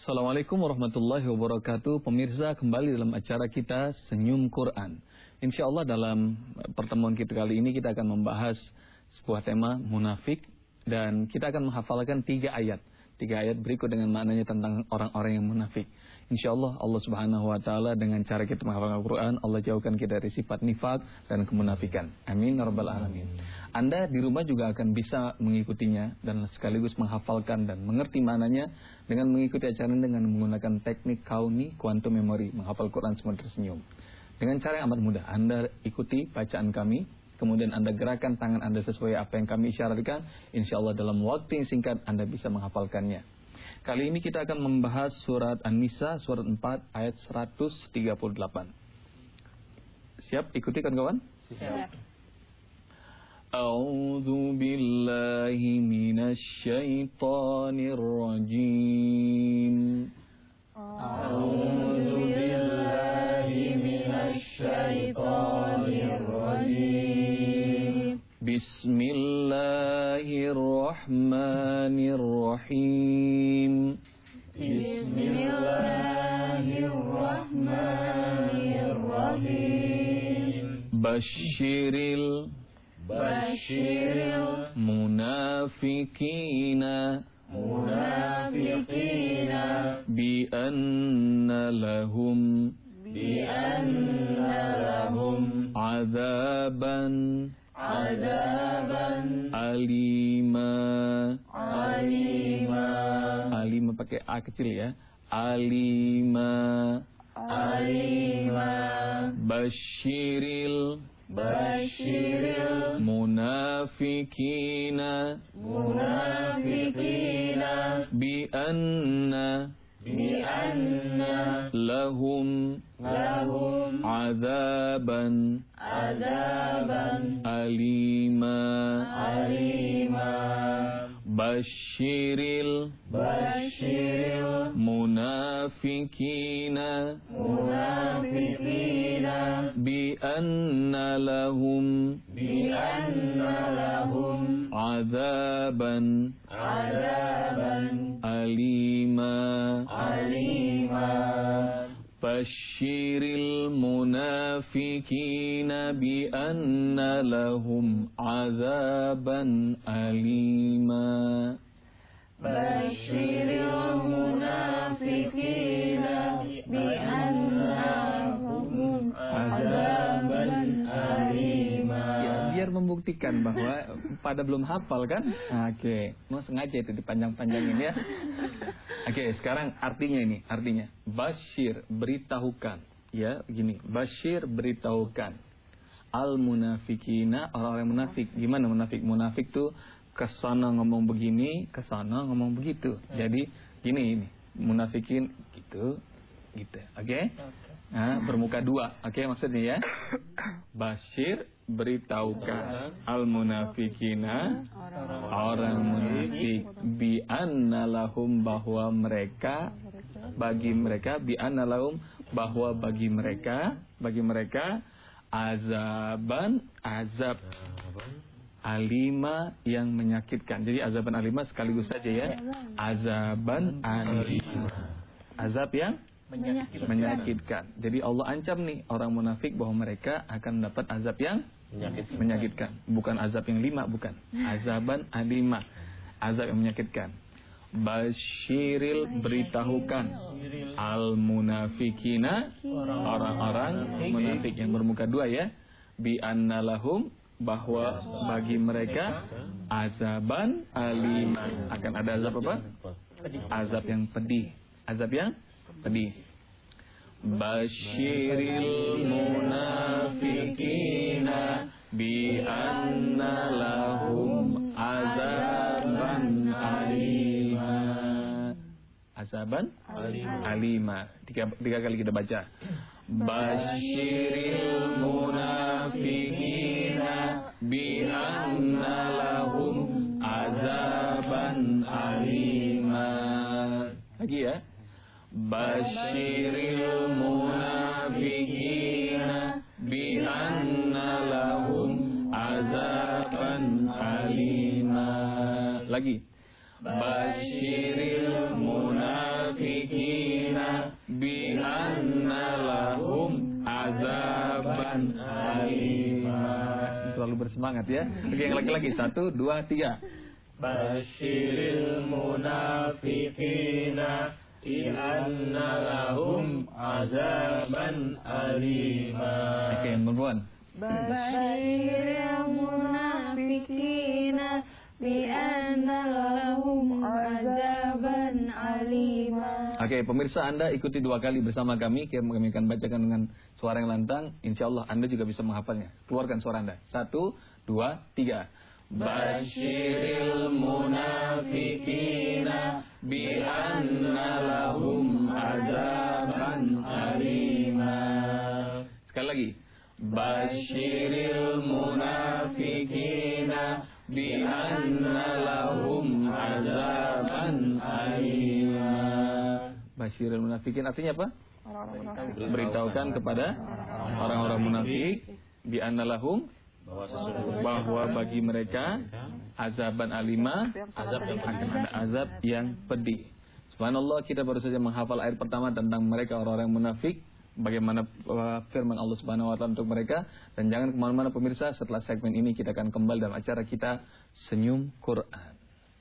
Assalamualaikum warahmatullahi wabarakatuh. Pemirsa, kembali dalam acara kita Senyum Quran. Insya Allah dalam pertemuan kita kali ini kita akan membahas sebuah tema munafik. Dan kita akan menghafalkan 3 ayat. 3 ayat berikut dengan maknanya tentang orang-orang yang munafik. Insya Allah, Allah subhanahu wa ta'ala dengan cara kita menghafalkan Al-Quran, Allah jauhkan kita dari sifat nifak dan kemunafikan. Amin ya rabbal alamin. Anda di rumah juga akan bisa mengikutinya dan sekaligus menghafalkan dan mengerti maknanya dengan mengikuti acara ini dengan menggunakan teknik kauni quantum memory, menghafal Quran semua tersenyum. Dengan cara yang amat mudah, Anda ikuti bacaan kami, kemudian Anda gerakan tangan Anda sesuai apa yang kami isyaratkan. Insya Allah dalam waktu yang singkat Anda bisa menghafalkannya. Kali ini kita akan membahas surat An-Nisa, surat 4 ayat 138. Siap? Ikuti kawan-kawan? Siap. A'udzu billahi minasy syaithanir rajim. A'udzu billahi minasy syaithanir rajim. Bismillahirrahmanirrahim. Bismillahirrahmanirrahim. Basyiril munafikina bi anna lahum azaban alima pakai a kecil ya. Alima basyiril munafikina bi anna lahum azaban alima basyiril munafikina bi anna lahum azaban alima basyiril munafikina bi anna lahum azaban alima Basyiril munafikina bi anna lahum azaban alima. Ya, biar membuktikan bahwa pada belum hafal kan? Oke, mau sengaja itu dipanjang-panjangin ya. Oke, sekarang artinya ini, artinya basyir, beritahukan. Ya, begini, basyir, beritahukan. Al munafikina, orang-orang munafik. Gimana munafik? Munafik tuh kesana ngomong begini, kesana ngomong begitu. Jadi gini ini, munafikin gitu. Oke? Nah, bermuka 2. Oke, maksudnya ya. Basyir, beritahukan al munafikina, orang munafik, bi anna lahum, bahwa mereka, bagi mereka, bi anna lahum, bahwa bagi mereka azaban, azab alima yang menyakitkan. Jadi azaban alima sekaligus saja ya. Azaban alima, azab yang menyakitkan. Jadi Allah ancam nih orang munafik bahwa mereka akan dapat azab yang menyakitkan. Bukan azab yang 5, bukan. Azaban alima, azab yang menyakitkan. Basyiril, beritahukan al munafikina, orang-orang munafik yang bermuka 2 ya. Bi anna lahum, bahwa bagi mereka azaban alim, akan ada azab apa? Azab yang pedih. Azab yang pedih. Basyiril munafikina bi anna lahum azaban alima. Azaban alima. Tiga kali kita baca. Basyiril munafikina bi anna lahum azaban alima. Lagi ya. Basyiril munafikina bi anna lahum azaban alima. Lagi. Basyiril munafikina bi anna lahum azaban alima. Terlalu bersemangat ya. Oke, yang lagi-lagi 1, 2, 3. Basyiril munafikina bi anna lahum azaban alima. Oke, perempuan. Basyiril munafikina bi anna lahum azaban alima. Oke, pemirsa, Anda ikuti 2 kali bersama kami. Kami akan bacakan dengan suara yang lantang. Insya Allah Anda juga bisa menghafalnya. Keluarkan suara Anda. 1, 2, 3. Basyiril munafikina bi anna lahum azaban alima. Sekali lagi. Basyiril munafikina bi anna lahum azaban alima. Basyiril munafikin artinya apa? Beritahukan kepada orang-orang munafik bi anna lahum, bahwa bagi mereka azaban alima, akan ada azab yang pedih. Subhanallah, kita baru saja menghafal ayat pertama tentang mereka orang-orang munafik. Bagaimana firman Allah Subhanahu wa taala untuk mereka. Dan jangan kemana-mana pemirsa, setelah segmen ini kita akan kembali dalam acara kita Senyum Quran.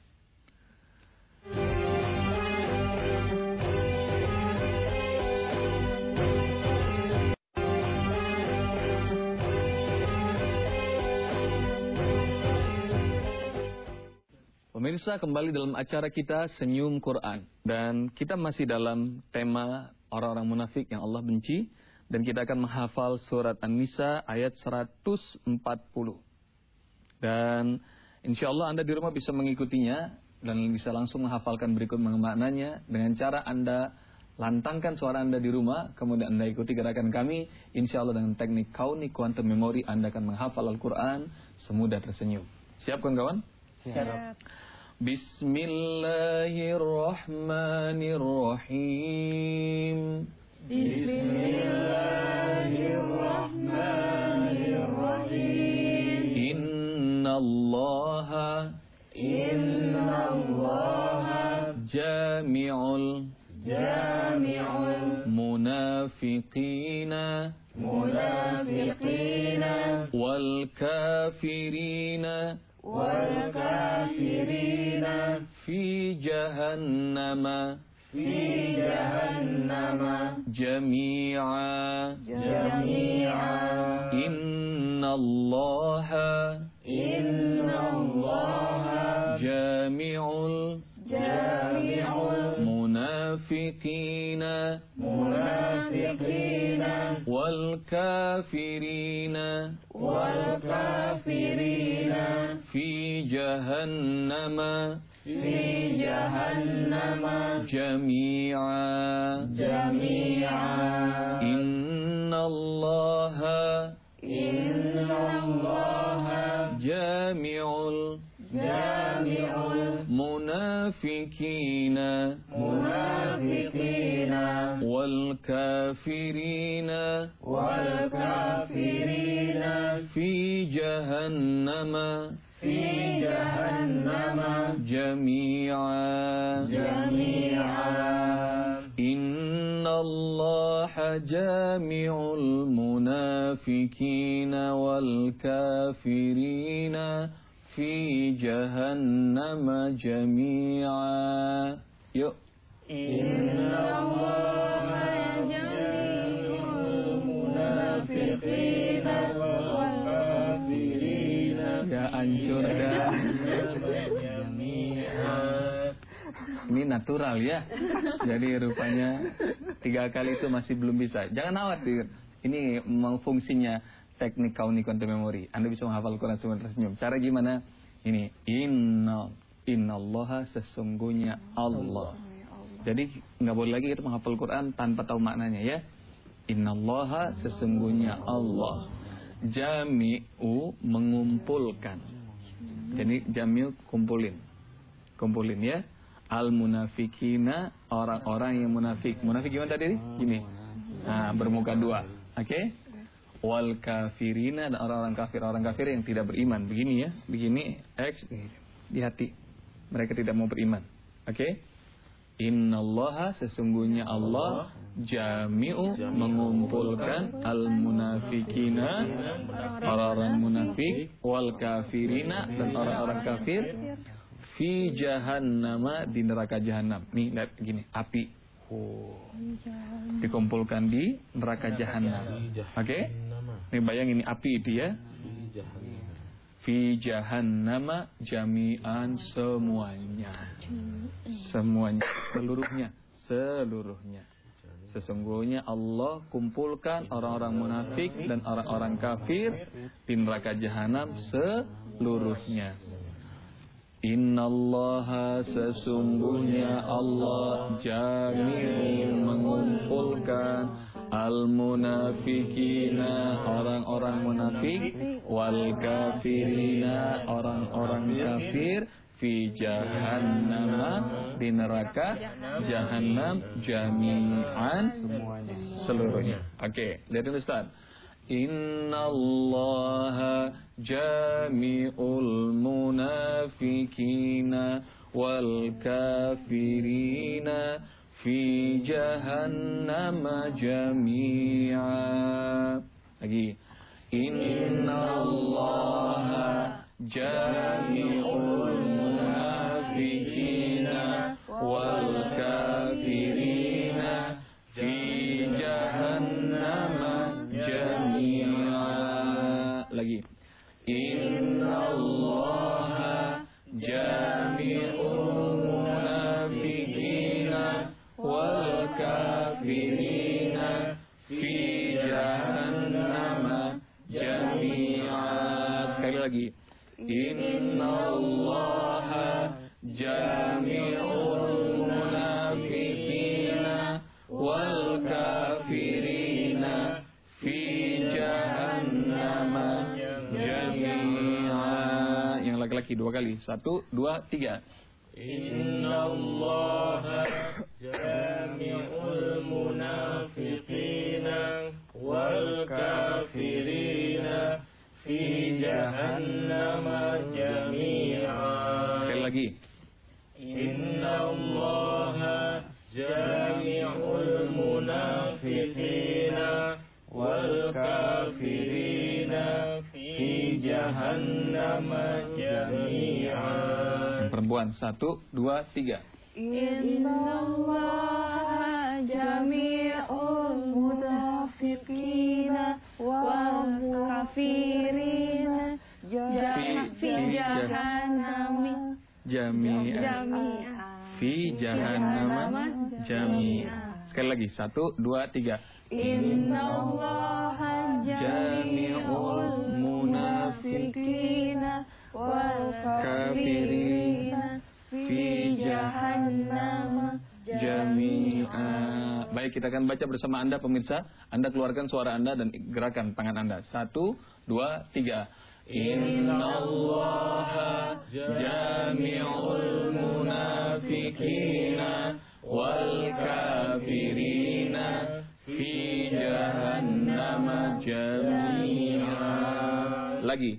Pemirsa, kembali dalam acara kita Senyum Quran. Dan kita masih dalam tema orang-orang munafik yang Allah benci. Dan kita akan menghafal surat An-Nisa ayat 140. Dan insya Allah Anda di rumah bisa mengikutinya. Dan bisa langsung menghafalkan berikut maknanya. Dengan cara Anda lantangkan suara Anda di rumah. Kemudian Anda ikuti gerakan kami. Insya Allah dengan teknik kauni quantum memory Anda akan menghafal Al-Quran semudah tersenyum. Siap kawan-kawan? Siap. Bismillahirrahmanirrahim. Bismillahirrahmanirrahim. Innallaha jami'ul munafiqina wal kafirina fi jahannama jami'a. Innallaha jami'ul munafiqina wal kafirina fi jahannama jami'a. Innallaha jami'ul munafiqina wal kafirina fi jahannama jami'a. Innallaha jami'ul munafiqina wal kafirina fi jahannama jami'a. Yuk. Innallaha jami'ul munafiqina wal kafirina. Ya ancur dah. Ini natural ya. Jadi rupanya 3 kali itu masih belum bisa. Jangan khawatir. Ini memang fungsinya teknik kauni quantum memory. Anda bisa menghafal Quran semua tersenyum. Cara gimana? Ini innallaha sesungguhnya Allah. Jadi nggak boleh lagi kita menghafal Quran tanpa tahu maknanya ya. Innallaha sesungguhnya Allah. Jami'u mengumpulkan. Jadi jami'u kumpulin ya. Al-munafikina orang-orang yang munafik. Munafik gimana tadi? Gini. Nah, bermuka 2. Oke? Wal kafirina dan orang-orang kafir yang tidak beriman. Begini ya. Begini X di hati. mereka tidak mau beriman. Oke? Innallaha, sesungguhnya Allah, jami'u, mengumpulkan al-munafikina, orang-orang munafik, wal kafirina, dan orang-orang kafir, fi jahannama, di neraka jahanam. Nih lihat gini, api dikumpulkan di neraka jahanam. Oke? Nih bayangin, ini api dia fi jahannama jami'an, semuanya, seluruhnya. Sesungguhnya Allah kumpulkan orang-orang munafik dan orang-orang kafir di neraka jahanam seluruhnya. Innallaha, sesungguhnya Allah, jami'u, mengumpulkan al-munafikina, orang-orang munafik, wal kafirina, orang-orang kafir, fi jahannama, di neraka jahanam, jami'an, seluruhnya. Oke, lihatin Ustaz. Innallaha jami'ul munafikina wal kafirina fi jahannama jami'a. Lagi. Innallaha jami'ul munafikina wal kafirina fi jahannama jami'a. Lagi. Innallaha jami'ul munafikina wal kafirina fi jahannama jami'a. Sekali lagi. Innallaha jami'ul munafikina wal kafirina fi jahannama jami'a. Yang laki-laki 2 kali. 1, 2, 3. Innallaha jami'ul munafiqina wal kafirina fi jahannama jami'a. Sekali lagi. Innallaha jami'ul munafiqina wal kafirina fi jahannama jami'a. Perempuan 1, 2, 3. Innallaha jami'ul munafiqina wal kafirina fi jahannam jami'a. Fi jahannam jami'a. Sekali lagi 1, 2, 3. Innallaha jami'ul munafiqina wal kafirina fi jahannam jami'a. Baik, kita akan baca bersama Anda pemirsa. Anda keluarkan suara Anda dan gerakan tangan Anda. 1, 2, 3. Innallaha jami'ul munafiqina wal kafirina fi jahannam jami'a. Lagi.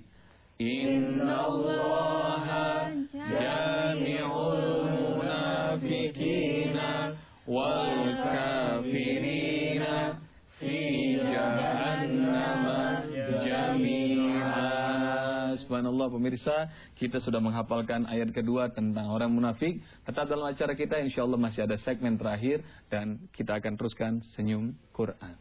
Innallaha jami'ul munafiqina wal kafirina fi jahannam jami'a. Subhanallah pemirsa, kita sudah menghafalkan ayat kedua tentang orang munafik. Tetap dalam acara kita, insyaallah masih ada segmen terakhir dan kita akan teruskan senyum Quran.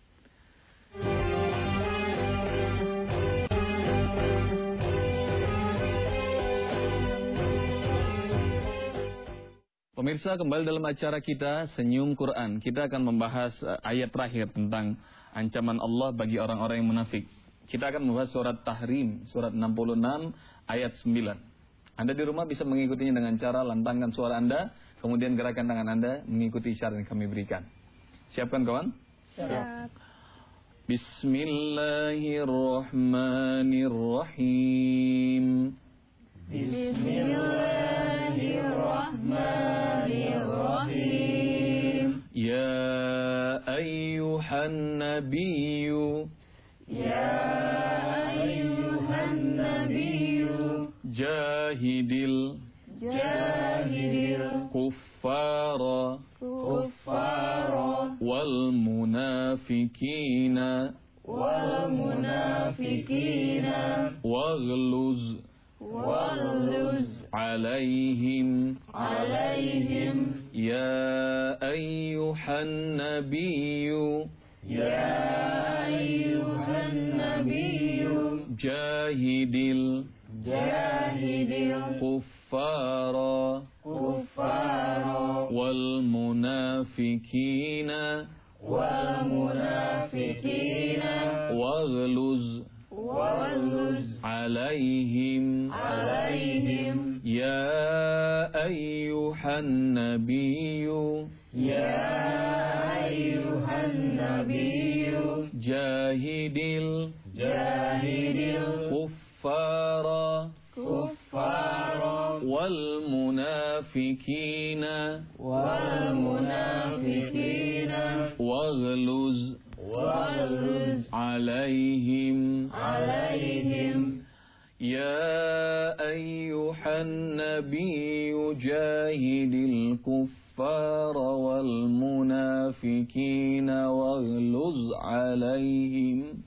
Pemirsa, kembali dalam acara kita Senyum Quran. Kita akan membahas ayat terakhir tentang ancaman Allah bagi orang-orang yang munafik. Kita akan membahas surat Tahrim, surat 66 ayat 9. Anda di rumah bisa mengikutinya dengan cara lantangkan suara Anda, kemudian gerakan tangan Anda mengikuti isyarat yang kami berikan. Siapkan kawan? Siap. Bismillahirrahmanirrahim. Bismillahirrahmanirrahim. Ya ayyuhan nabiyyu. Ya ayyuhan nabiyyu. Jahidil. jahidil kuffara kuffara wal munafikina wal munafikina waghluz alaihim ya ayyuhan nabiyyu jahidil kuffara wal munafikina waghluz alaihim ya ayyuhan nabiyyu jahidil kuffara wal munafikina waghluz alaihim ya ayyuhan nabiyyu jahidil kuffara wal munafikina waghluz alaihim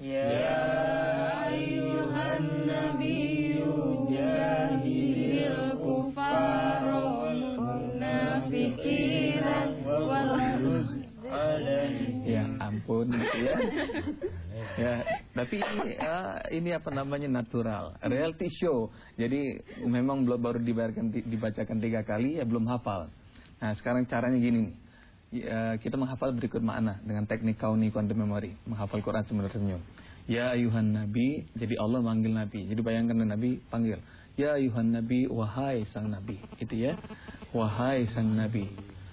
Ya ampun gitu ya. Ya, tapi ini apa namanya natural, reality show. Jadi memang baru dibacakan 3 kali ya belum hafal. Nah, sekarang caranya gini nih. Kita menghafal berikut makna dengan teknik kauni quantum memory, menghafal Quran sambil tersenyum. Ya ayuhan nabi, jadi Allah manggil nabi. Jadi bayangkan Nabi panggil, ya ayuhan nabi, wahai sang nabi. Gitu ya. Wahai sang nabi.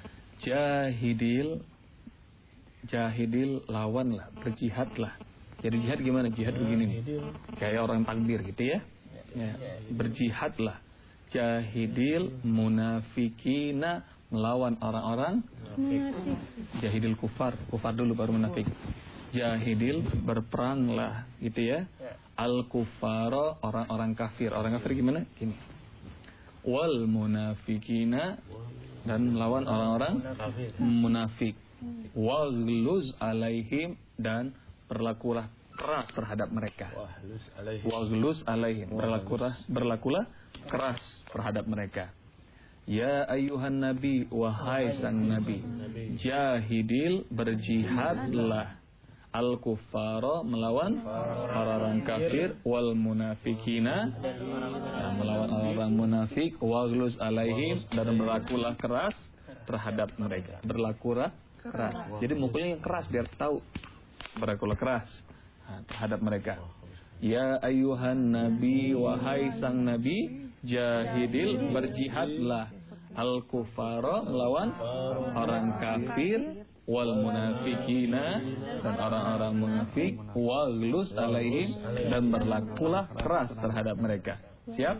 Jahidil lawanlah, berjihadlah. Jadi jihad gimana? Jihad begini nih. Kayak orang takbir gitu ya. Ya, berjihadlah. Jahidil munafikina, melawan orang-orang munafik. Jahidil kufar dulu baru munafik. Jahidil berperanglah gitu ya. Al kufara, orang-orang kafir. Orang kafir gimana? Gini. Wal munafikina, dan melawan orang-orang munafik. Waghluz alaihim, dan berlakulah keras terhadap mereka. Waghluz alaihim, berlakulah keras terhadap mereka. Ya ayyuhan nabi, wahai sang nabi, jahidil, berjihadlah, al kuffara, melawan orang-orang kafir, wal munafikina, melawan orang-orang munafik, waghluz alaihim, dan berlakulah keras terhadap mereka. Berlakulah keras. Jadi mukulnya yang keras biar tahu. Berlakulah keras terhadap mereka. Ya ayyuhan nabi, wahai sang nabi, jahidil, berjihadlah, al kufara, melawan orang kafir, wal munafikina, dan orang-orang munafik, waghluz alaihim, dan berlakulah keras terhadap mereka. Siap?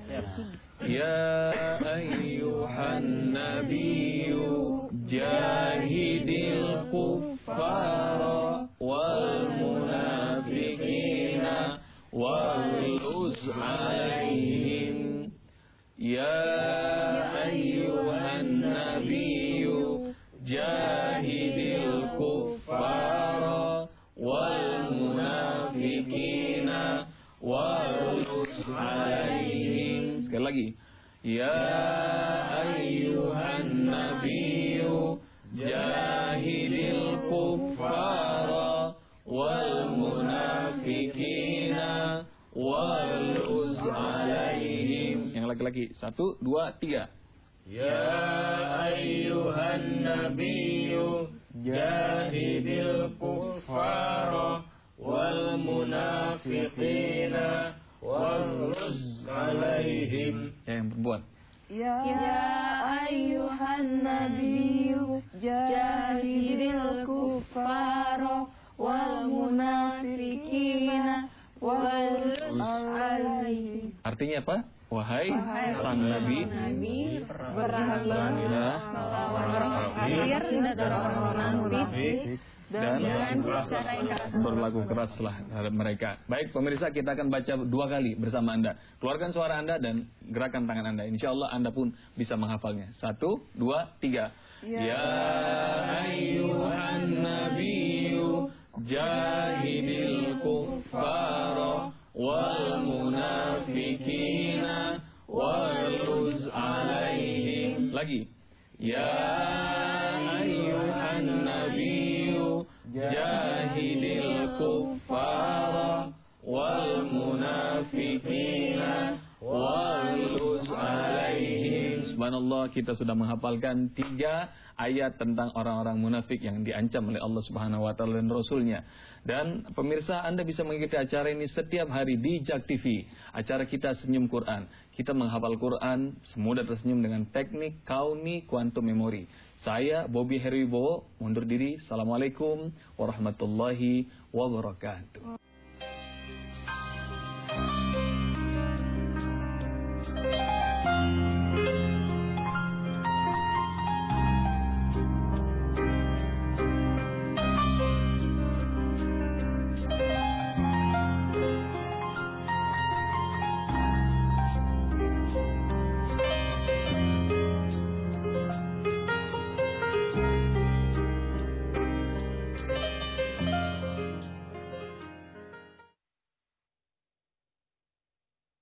Ya ayyuhan nabiyyu jahidil kuffara wal munafikina waghluz alaihim. Ya ayyuhan nabiyyu jahidil kuffara wal munafikina waghluz alaihim. Sekali lagi. Ya ayyuhan nabiyyu jahidil kuffara wal munafikina waghluz alaihim. Yang laki-laki. 1, 2, 3. Ya ayyuhan nabiyyu jahidil kuffara wal munafiqina waghluz alaihim. Yang perempuan. Ya ayyuhan nabiyyu jahidil kuffara wal munafiqina waghluz alaihim. Artinya apa? wahai sang Nabi, berhalanlah melawan orang kafir dan orang munafik dan cara yang keras. Berlaku keraslah terhadap mereka. Baik pemirsa, kita akan baca 2 kali bersama Anda. Keluarkan suara Anda dan gerakan tangan Anda. Insya Allah Anda pun bisa menghafalnya. 1, 2, 3. Ya ayyuhan nabiyyu jahidil kuffara wal munafikina waluz alaihim. Lagi. Ya ayyuhan nabiyyu jahidil kuffara wal munafikina waluz alaihim. Subhanallah, kita sudah menghafalkan 3 ayat tentang orang-orang munafik yang diancam oleh Allah Subhanahu wa taala dan Rasulnya. Dan pemirsa, Anda bisa mengikuti acara ini setiap hari di JAK TV. Acara kita Senyum Quran. Kita menghafal Quran semudah tersenyum dengan teknik Kauni Quantum Memory. Saya Bobby Herwibowo undur diri. Assalamualaikum warahmatullahi wabarakatuh.